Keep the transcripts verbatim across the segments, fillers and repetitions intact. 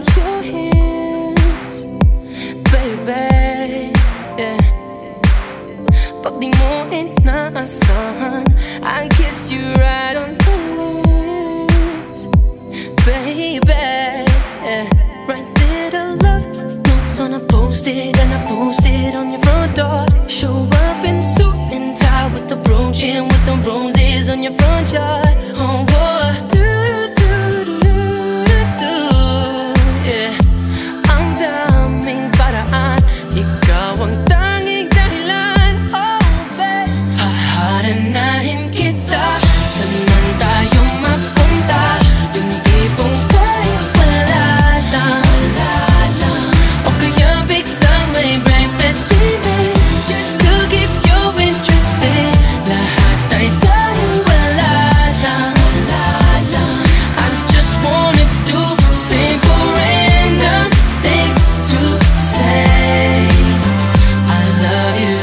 your hips, baby, yeah. Pag di mo inaasahan, I kiss you right on the lips, baby, yeah. Write little love notes on a post-it, and I post it on your front door. Show up in suit and tie with the brooch and with the roses on your front yard. Oh, boy. Do, do, do, do, do, yeah. Ang daming paraan, ikaw ang tanging dahilan. Oh, babe, haharanahin kita. Saan man tayo mapunta, yung tipong tayo wala lang, wala lang. O kaya biglang may breakfast dinner, just to keep you interested. Lahat ay tayo wala lang, wala lang. I just wanna do simple random things to say I love you.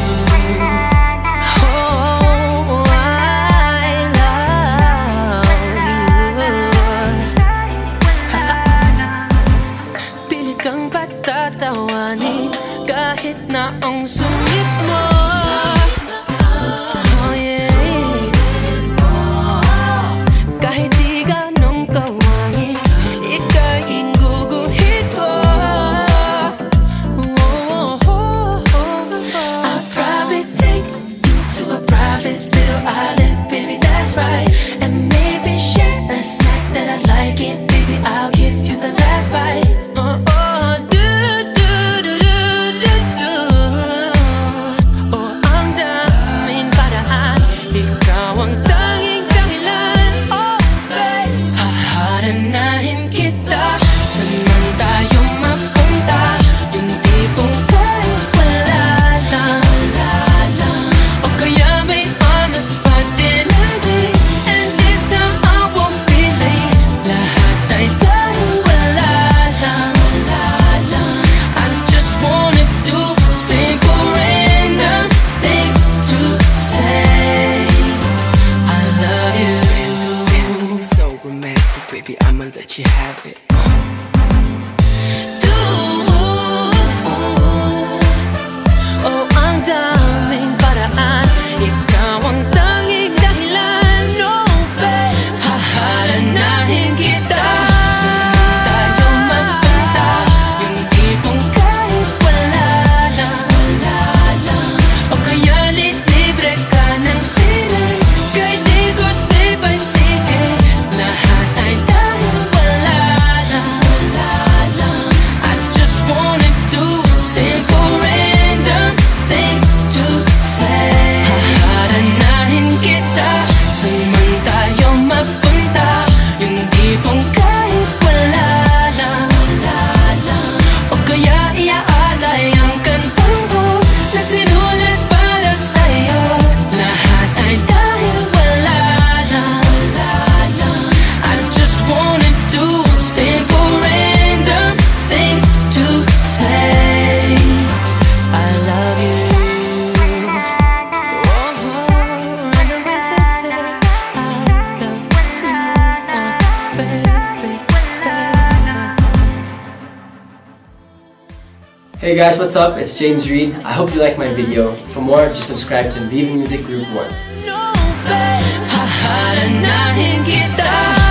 Oh, I love you. Pilit kang patatawanin kahit na ang sungit mo. Oh, yeah. Kahit di ganong kawangis, ika'y guguhit ko. Oh, oh, oh, oh. I'll probably take you to a private little island, baby, that's right. And maybe share a snack that I like it, baby, I'll give you the last bite. Oh, oh, do, do, do, do, do, do. Oh, ang daming paraan, ikaw ang tanging dahilan. Oh, babe, haharanahin kita. Saan man tayo mapunta, yung tipong tayo wala lang, wala lang. O kaya may on-the-spot dinner, and this time I won't be late. Lahat ay tayo wala lang, wala lang. I just wanna do simple random things to say I love you. It's so romantic, baby, I'ma let you have it. Do, oh, ang daming paraan, ikaw ang tanging dahilan. No, babe, haharanahin kita. Saan tayo magpunta, yung tipong kahit wala lang, wala lang. O kaya libre ka ng sine, kahit di ko tripay sige. Lahat ay tayo wala lang, wala lang. I just wanna do simple random things to say haharanahin kita. Saan man tayo mapunta, yung tipong kahit wala lang, wala lang. O kaya iaalay ang kantang ko na sinulat para sa'yo. Lahat ay dahil wala lang, wala lang. I just wanna do simple random things to say I love you. Oh, random things to say I love you, uh, baby, baby. Hey guys, what's up? It's James Reed. I hope you like my video. For more, just subscribe to Viva Music Group one. No, babe, haharanahin kita.